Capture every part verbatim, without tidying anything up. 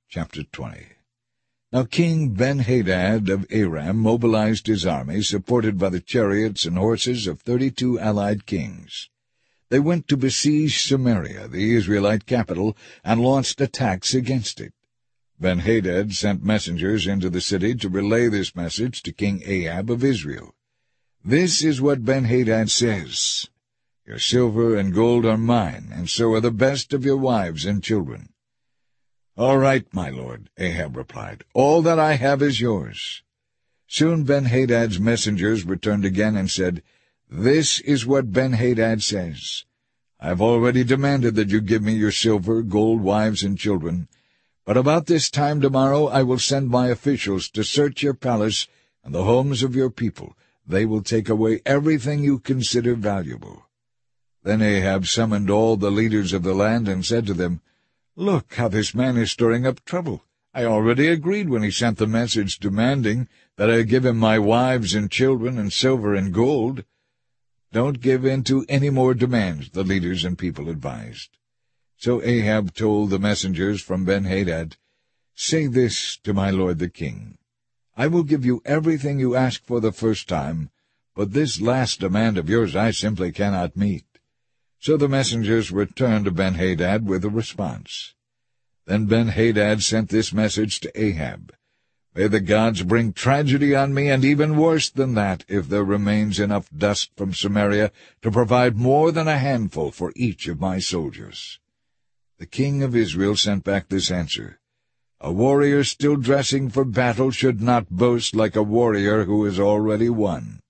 Chapter twenty. Now King Ben-Hadad of Aram mobilized his army, supported by the chariots and horses of thirty-two allied kings. They went to besiege Samaria, the Israelite capital, and launched attacks against it. Ben-Hadad sent messengers into the city to relay this message to King Ahab of Israel. This is what Ben-Hadad says: "Your silver and gold are mine, and so are the best of your wives and children." "All right, my lord," Ahab replied. "All that I have is yours." Soon Ben-Hadad's messengers returned again and said, "This is what Ben-Hadad says: I have already demanded that you give me your silver, gold, wives, and children. But about this time tomorrow I will send my officials to search your palace and the homes of your people. They will take away everything you consider valuable." Then Ahab summoned all the leaders of the land and said to them, "Look how this man is stirring up trouble. I already agreed when he sent the message demanding that I give him my wives and children and silver and gold." "Don't give in to any more demands," the leaders and people advised. So Ahab told the messengers from Ben-Hadad, "Say this to my lord the king: I will give you everything you ask for the first time, but this last demand of yours I simply cannot meet." So the messengers returned to Ben-Hadad with a response. Then Ben-Hadad sent this message to Ahab: "May the gods bring tragedy on me, and even worse than that, if there remains enough dust from Samaria to provide more than a handful for each of my soldiers." The king of Israel sent back this answer: "A warrior still dressing for battle should not boast like a warrior who has already won."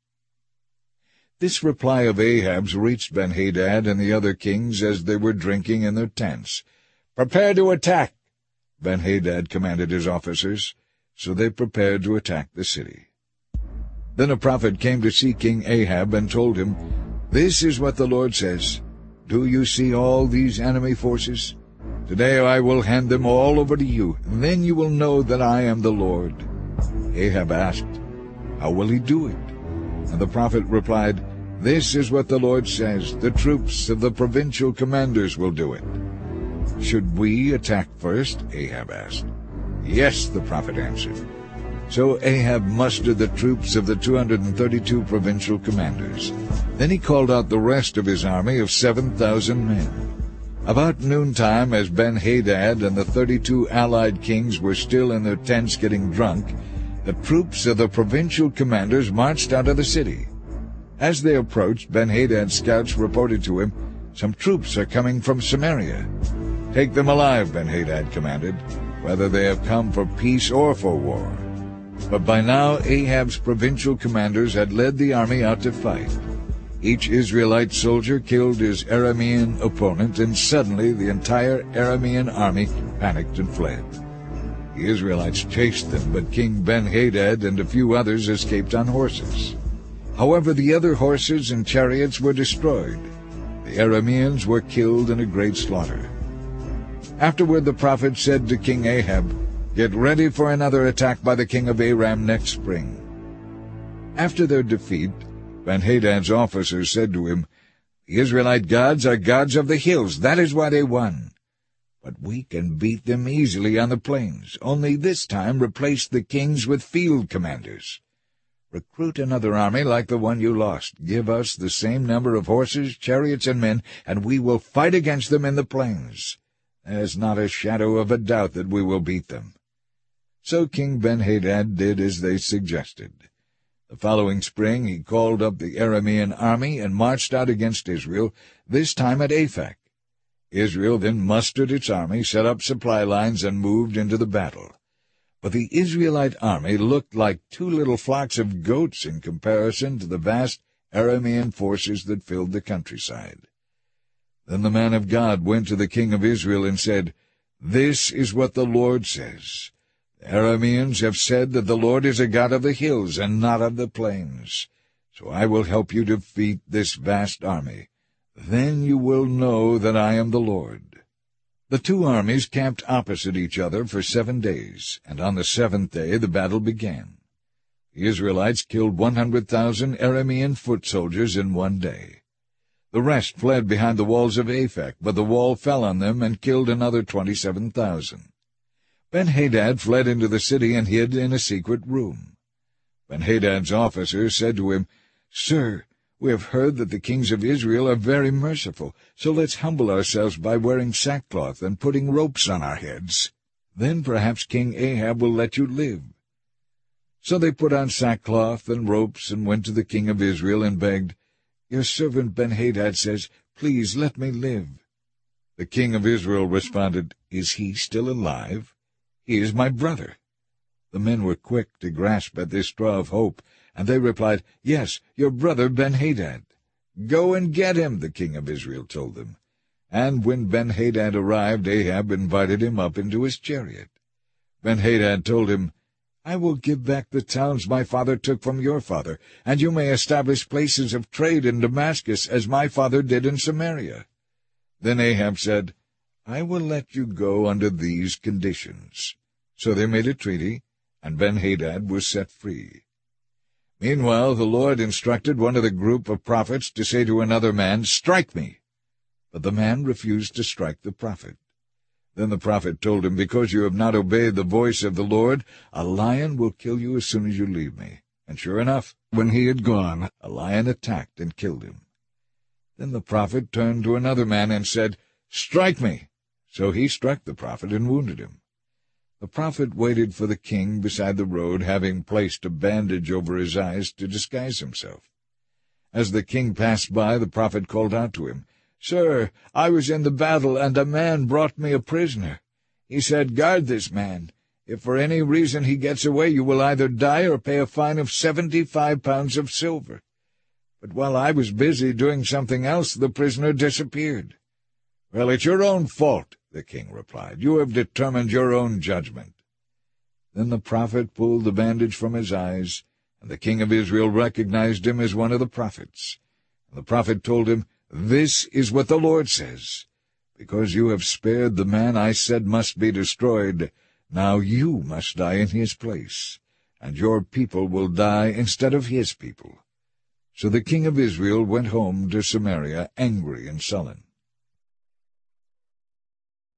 This reply of Ahab's reached Ben-Hadad and the other kings as they were drinking in their tents. "Prepare to attack!" Ben-Hadad commanded his officers, so they prepared to attack the city. Then a prophet came to see King Ahab and told him, "This is what the Lord says: Do you see all these enemy forces? Today I will hand them all over to you, and then you will know that I am the Lord." Ahab asked, "How will he do it?" And the prophet replied, "This is what the Lord says: The troops of the provincial commanders will do it." "Should we attack first?" Ahab asked. "Yes," the prophet answered. So Ahab mustered the troops of the two hundred thirty-two provincial commanders. Then he called out the rest of his army of seven thousand men. About noontime, as Ben-Hadad and the thirty-two allied kings were still in their tents getting drunk, the troops of the provincial commanders marched out of the city. As they approached, Ben-Hadad's scouts reported to him, "Some troops are coming from Samaria." "Take them alive," Ben-Hadad commanded, "whether they have come for peace or for war." But by now Ahab's provincial commanders had led the army out to fight. Each Israelite soldier killed his Aramean opponent, and suddenly the entire Aramean army panicked and fled. The Israelites chased them, but King Ben-Hadad and a few others escaped on horses. However, the other horses and chariots were destroyed. The Arameans were killed in a great slaughter. Afterward the prophet said to King Ahab, "Get ready for another attack by the king of Aram next spring." After their defeat, Ben-Hadad's officers said to him, "The Israelite gods are gods of the hills. That is why they won. But we can beat them easily on the plains. Only this time replace the kings with field commanders. Recruit another army like the one you lost. Give us the same number of horses, chariots, and men, and we will fight against them in the plains. There's not a shadow of a doubt that we will beat them." So King Ben-Hadad did as they suggested. The following spring he called up the Aramean army and marched out against Israel, this time at Aphek. Israel then mustered its army, set up supply lines, and moved into the battle. But the Israelite army looked like two little flocks of goats in comparison to the vast Aramean forces that filled the countryside. Then the man of God went to the king of Israel and said, "This is what the Lord says: The Arameans have said that the Lord is a God of the hills and not of the plains. So I will help you defeat this vast army. Then you will know that I am the Lord." The two armies camped opposite each other for seven days, and on the seventh day the battle began. The Israelites killed one hundred thousand Aramean foot soldiers in one day. The rest fled behind the walls of Aphek, but the wall fell on them and killed another twenty-seven thousand. Ben-Hadad fled into the city and hid in a secret room. Ben-Hadad's officers said to him, "Sir, we have heard that the kings of Israel are very merciful, so let's humble ourselves by wearing sackcloth and putting ropes on our heads. Then perhaps King Ahab will let you live." So they put on sackcloth and ropes and went to the king of Israel and begged, "Your servant Ben-Hadad says, 'Please let me live.'" The king of Israel responded, "Is he still alive? He is my brother." The men were quick to grasp at this straw of hope, and they replied, "Yes, your brother Ben-Hadad." "Go and get him," the king of Israel told them. And when Ben-Hadad arrived, Ahab invited him up into his chariot. Ben-Hadad told him, "I will give back the towns my father took from your father, and you may establish places of trade in Damascus, as my father did in Samaria." Then Ahab said, "I will let you go under these conditions." So they made a treaty, and Ben-Hadad was set free. Meanwhile the Lord instructed one of the group of prophets to say to another man, "Strike me." But the man refused to strike the prophet. Then the prophet told him, "Because you have not obeyed the voice of the Lord, a lion will kill you as soon as you leave me." And sure enough, when he had gone, a lion attacked and killed him. Then the prophet turned to another man and said, "Strike me." So he struck the prophet and wounded him. The prophet waited for the king beside the road, having placed a bandage over his eyes to disguise himself. As the king passed by, the prophet called out to him, "Sir, I was in the battle, and a man brought me a prisoner. He said, 'Guard this man. If for any reason he gets away, you will either die or pay a fine of seventy-five pounds of silver.' But while I was busy doing something else, the prisoner disappeared." "Well, it's your own fault," the king replied. "You have determined your own judgment." Then the prophet pulled the bandage from his eyes, and the king of Israel recognized him as one of the prophets. And the prophet told him, "This is what the Lord says. Because you have spared the man I said must be destroyed, now you must die in his place, and your people will die instead of his people." So the king of Israel went home to Samaria angry and sullen.